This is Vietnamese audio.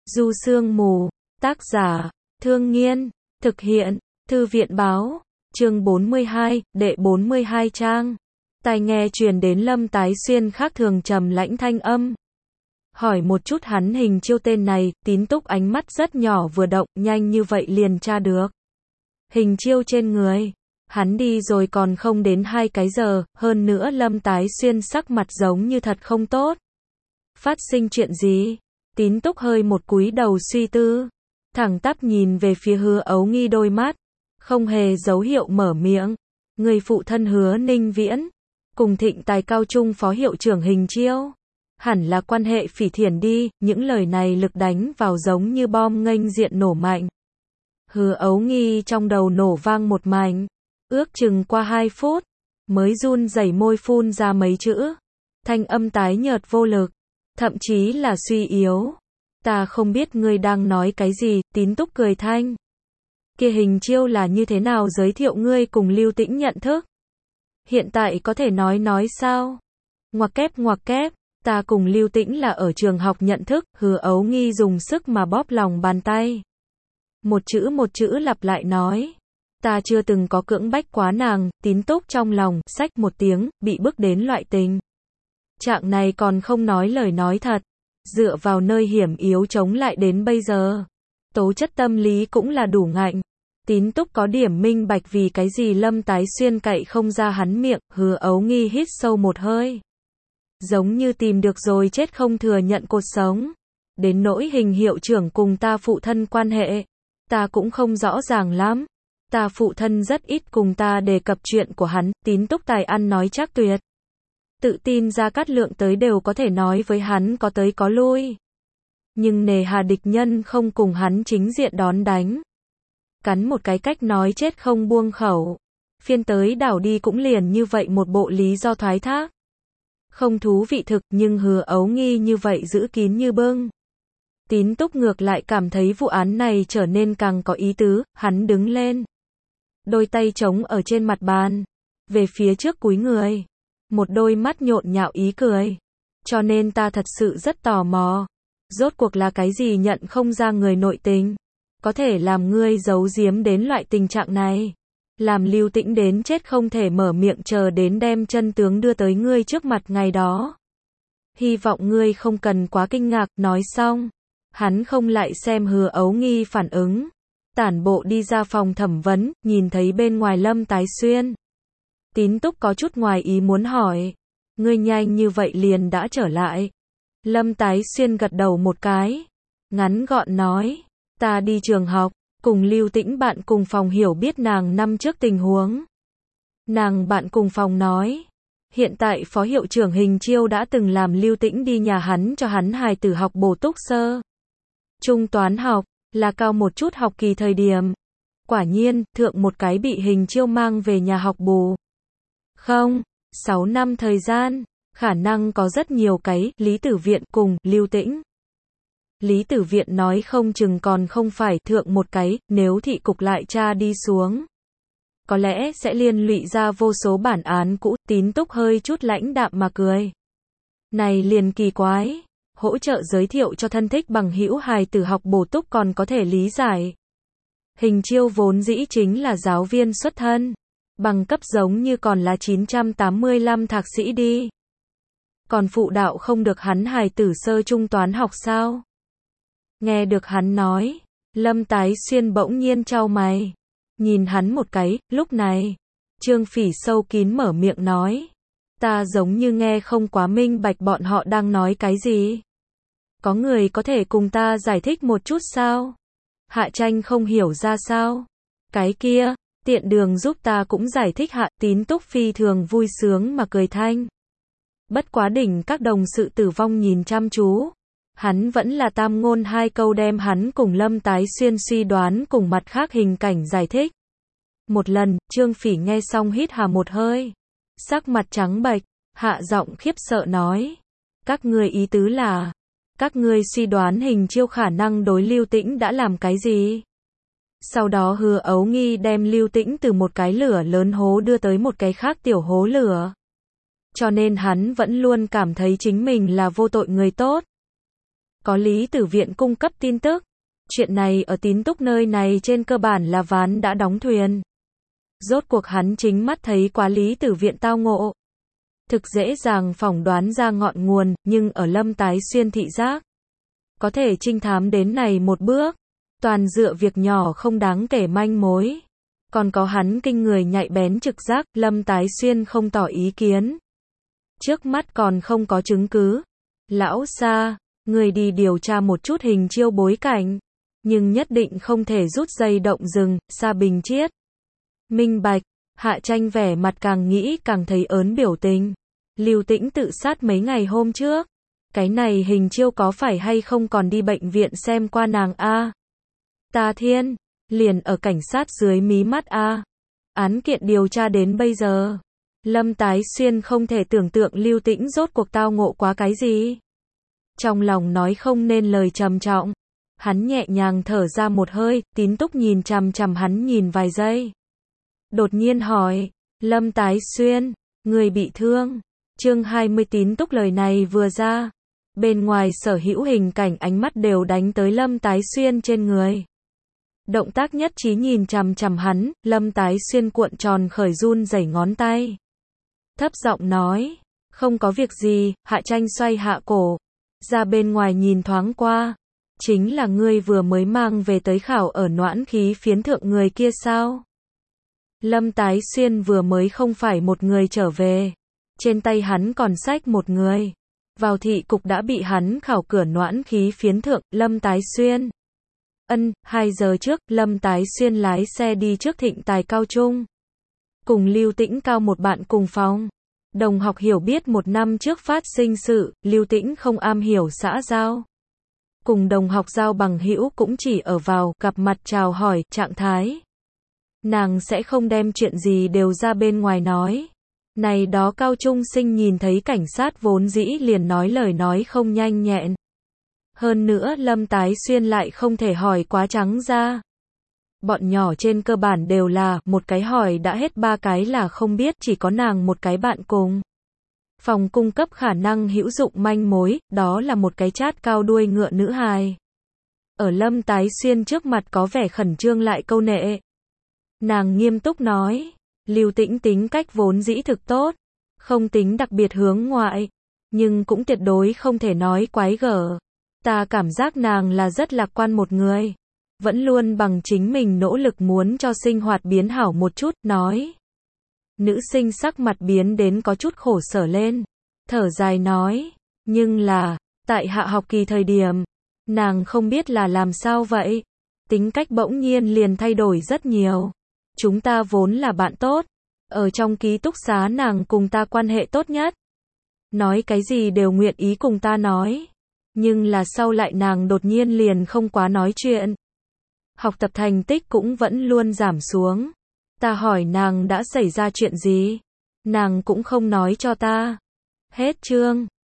Du Sương Mù, tác giả, Thương Nghiên, thực hiện, Thư viện báo, chương 42, đệ 42 trang. Tai nghe truyền đến Lâm Tái Xuyên khác thường trầm lãnh thanh âm. Hỏi một chút hắn hình chiêu tên này, Tín Túc ánh mắt rất nhỏ vừa động, nhanh như vậy liền tra được. Hình chiêu trên người. Hắn đi rồi còn không đến 2 cái giờ, hơn nữa Lâm Tái Xuyên sắc mặt giống như thật không tốt. Phát sinh chuyện gì? Tín Túc hơi một cúi đầu suy tư, thẳng tắp nhìn về phía Hứa Ấu Nghi đôi mắt, không hề dấu hiệu mở miệng. Người phụ thân Hứa Ninh Viễn, cùng Thịnh Tài cao trung phó hiệu trưởng Hình Chiêu, hẳn là quan hệ phỉ thiển đi, những lời này lực đánh vào giống như bom nghênh diện nổ mạnh. Hứa Ấu Nghi trong đầu nổ vang một mảnh, ước chừng qua 2 phút, mới run rẩy môi phun ra mấy chữ, thanh âm tái nhợt vô lực, thậm chí là suy yếu. Ta không biết ngươi đang nói cái gì. Tín Túc cười thanh. Kia Hình Chiêu là như thế nào, giới thiệu ngươi cùng Lưu Tĩnh nhận thức. Hiện tại có thể nói sao? Ngoặc kép, ta cùng Lưu Tĩnh là ở trường học nhận thức. Hứa Ấu Nghi dùng sức mà bóp lòng bàn tay. Một chữ lặp lại nói. Ta chưa từng có cưỡng bách quá nàng. Tín Túc trong lòng, xách một tiếng, bị bức đến loại tình trạng này còn không nói lời nói thật. Dựa vào nơi hiểm yếu chống lại đến bây giờ. Tố chất tâm lý cũng là đủ ngạnh. Tín Túc có điểm minh bạch vì cái gì Lâm Tái Xuyên cậy không ra hắn miệng. Hứa Ấu Nghi hít sâu một hơi. Giống như tìm được rồi chết không thừa nhận cột sống. Đến nỗi Hình hiệu trưởng cùng ta phụ thân quan hệ, ta cũng không rõ ràng lắm. Ta phụ thân rất ít cùng ta đề cập chuyện của hắn. Tín Túc tài ăn nói chắc tuyệt. Tự tin Gia Cát Lượng tới đều có thể nói với hắn có tới có lui. Nhưng nề hà địch nhân không cùng hắn chính diện đón đánh. Cắn một cái cách nói chết không buông khẩu. Phiên tới đảo đi cũng liền như vậy một bộ lý do thoái thác. Không thú vị thực, nhưng Hứa Ấu Nghi như vậy giữ kín như bưng. Tín Túc ngược lại cảm thấy vụ án này trở nên càng có ý tứ. Hắn đứng lên, đôi tay trống ở trên mặt bàn, về phía trước cúi người, một đôi mắt nhộn nhạo ý cười. Cho nên ta thật sự rất tò mò. Rốt cuộc là cái gì nhận không ra người nội tình, có thể làm ngươi giấu giếm đến loại tình trạng này. Làm Lưu Tĩnh đến chết không thể mở miệng chờ đến đem chân tướng đưa tới ngươi trước mặt ngày đó. Hy vọng ngươi không cần quá kinh ngạc. Nói xong, hắn không lại xem Hứa Ấu Nghi phản ứng. Tản bộ đi ra phòng thẩm vấn, nhìn thấy bên ngoài Lâm Tái Xuyên. Tín Túc có chút ngoài ý muốn hỏi. Ngươi nhanh như vậy liền đã trở lại. Lâm Tái Xuyên gật đầu một cái. Ngắn gọn nói. Ta đi trường học, cùng Lưu Tĩnh bạn cùng phòng hiểu biết nàng năm trước tình huống. Nàng bạn cùng phòng nói. Hiện tại phó hiệu trưởng Hình Chiêu đã từng làm Lưu Tĩnh đi nhà hắn cho hắn hài tử học bổ túc sơ trung toán học, là cao một chút học kỳ thời điểm. Quả nhiên, thượng một cái bị Hình Chiêu mang về nhà học bù. Không, 6 năm thời gian, khả năng có rất nhiều cái. Lý Tử Viện cùng Lưu Tĩnh. Lý Tử Viện nói không chừng còn không phải thượng một cái, nếu thị cục lại tra đi xuống, có lẽ sẽ liên lụy ra vô số bản án cũ. Tín Túc hơi chút lãnh đạm mà cười. Này liền kỳ quái, hỗ trợ giới thiệu cho thân thích bằng hữu hài tử học bổ túc còn có thể lý giải. Hình Chiêu vốn dĩ chính là giáo viên xuất thân, bằng cấp giống như còn là 985 thạc sĩ đi. Còn phụ đạo không được hắn hài tử sơ trung toán học sao? Nghe được hắn nói, Lâm Tái Xuyên bỗng nhiên chau mày, nhìn hắn một cái. Lúc này, Trương Phỉ sâu kín mở miệng nói. Ta giống như nghe không quá minh bạch bọn họ đang nói cái gì. Có người có thể cùng ta giải thích một chút sao? Hạ Tranh không hiểu ra sao? Cái kia, tiện đường giúp ta cũng giải thích hạ. Tín Túc phi thường vui sướng mà cười thanh. Bất quá đỉnh các đồng sự tử vong nhìn chăm chú. Hắn vẫn là tam ngôn 2 câu đem hắn cùng Lâm Tái Xuyên suy đoán cùng mặt khác hình cảnh giải thích. Một lần, Trương Phỉ nghe xong hít hà một hơi. Sắc mặt trắng bệch, hạ giọng khiếp sợ nói. Các ngươi ý tứ là, các ngươi suy đoán Hình Chiêu khả năng đối Lưu Tĩnh đã làm cái gì? Sau đó Hứa Ấu Nghi đem Lưu Tĩnh từ một cái lửa lớn hố đưa tới một cái khác tiểu hố lửa. Cho nên hắn vẫn luôn cảm thấy chính mình là vô tội người tốt. có Lý Tử Viện cung cấp tin tức. Chuyện này ở tín túc nơi này trên cơ bản là ván đã đóng thuyền. Rốt cuộc hắn chính mắt thấy quá Lý Tử Viện tao ngộ. Thực dễ dàng phỏng đoán ra ngọn nguồn, nhưng ở Lâm Tái Xuyên thị giác, có thể trinh thám đến này một bước. Toàn dựa việc nhỏ không đáng kể manh mối. Còn có hắn kinh người nhạy bén trực giác, Lâm Tái Xuyên không tỏ ý kiến. Trước mắt còn không có chứng cứ. Lão Sa, người đi điều tra một chút hình chiêu bối cảnh. Nhưng nhất định không thể rút dây động rừng, Sa Bình Chiết. Minh bạch, Hạ Tranh vẻ mặt càng nghĩ càng thấy ớn biểu tình. Lưu Tĩnh tự sát mấy ngày hôm trước. Cái này hình chiêu có phải hay không còn đi bệnh viện xem qua nàng a? Ta thiên, liền ở cảnh sát dưới mí mắt a. Án kiện điều tra đến bây giờ. Lâm Tái Xuyên không thể tưởng tượng Lưu Tĩnh rốt cuộc tao ngộ quá cái gì. Trong lòng nói không nên lời trầm trọng. Hắn nhẹ nhàng thở ra một hơi, tín túc nhìn chằm chằm hắn nhìn vài giây. Đột nhiên hỏi, Lâm Tái Xuyên, người bị thương. Chương 20 tín túc lời này vừa ra. Bên ngoài sở hữu hình cảnh ánh mắt đều đánh tới Lâm Tái Xuyên trên người. Động tác nhất trí nhìn chằm chằm hắn, Lâm Tái Xuyên cuộn tròn khởi run rẩy ngón tay. Thấp giọng nói, không có việc gì, Hạ Tranh xoay hạ cổ. Ra bên ngoài nhìn thoáng qua. Chính là ngươi vừa mới mang về tới khảo ở Noãn Khí Phiến thượng người kia sao? Lâm Tái Xuyên vừa mới không phải một người trở về. Trên tay hắn còn xách một người. Vào thị cục đã bị hắn khảo cửa Noãn Khí Phiến thượng, Lâm Tái Xuyên. 2 giờ trước, Lâm Tái Xuyên lái xe đi trước Thịnh Tài Cao Trung. Cùng Lưu Tĩnh Cao một bạn cùng phòng. Đồng học hiểu biết 1 năm trước phát sinh sự, Lưu Tĩnh không am hiểu xã giao. Cùng đồng học giao bằng hữu cũng chỉ ở vào, gặp mặt chào hỏi, trạng thái. Nàng sẽ không đem chuyện gì đều ra bên ngoài nói. Này đó cao trung sinh nhìn thấy cảnh sát vốn dĩ liền nói lời nói không nhanh nhẹn. Hơn nữa Lâm Tái Xuyên lại không thể hỏi quá trắng ra. Bọn nhỏ trên cơ bản đều là, một cái hỏi đã hết 3 cái là không biết, chỉ có nàng một cái bạn cùng. Phòng cung cấp khả năng hữu dụng manh mối, đó là một cái chát cao đuôi ngựa nữ hài. Ở Lâm Tái Xuyên trước mặt có vẻ khẩn trương lại câu nệ. Nàng nghiêm túc nói, Lưu Tĩnh tính cách vốn dĩ thực tốt, không tính đặc biệt hướng ngoại, nhưng cũng tuyệt đối không thể nói quái gở. Ta cảm giác nàng là rất lạc quan một người, vẫn luôn bằng chính mình nỗ lực muốn cho sinh hoạt biến hảo một chút, nói. Nữ sinh sắc mặt biến đến có chút khổ sở lên, thở dài nói, nhưng là, tại hạ học kỳ thời điểm, nàng không biết là làm sao vậy, tính cách bỗng nhiên liền thay đổi rất nhiều. Chúng ta vốn là bạn tốt, ở trong ký túc xá nàng cùng ta quan hệ tốt nhất. Nói cái gì đều nguyện ý cùng ta nói. Nhưng là sau lại nàng đột nhiên liền không quá nói chuyện. Học tập thành tích cũng vẫn luôn giảm xuống. Ta hỏi nàng đã xảy ra chuyện gì. Nàng cũng không nói cho ta. Hết chương.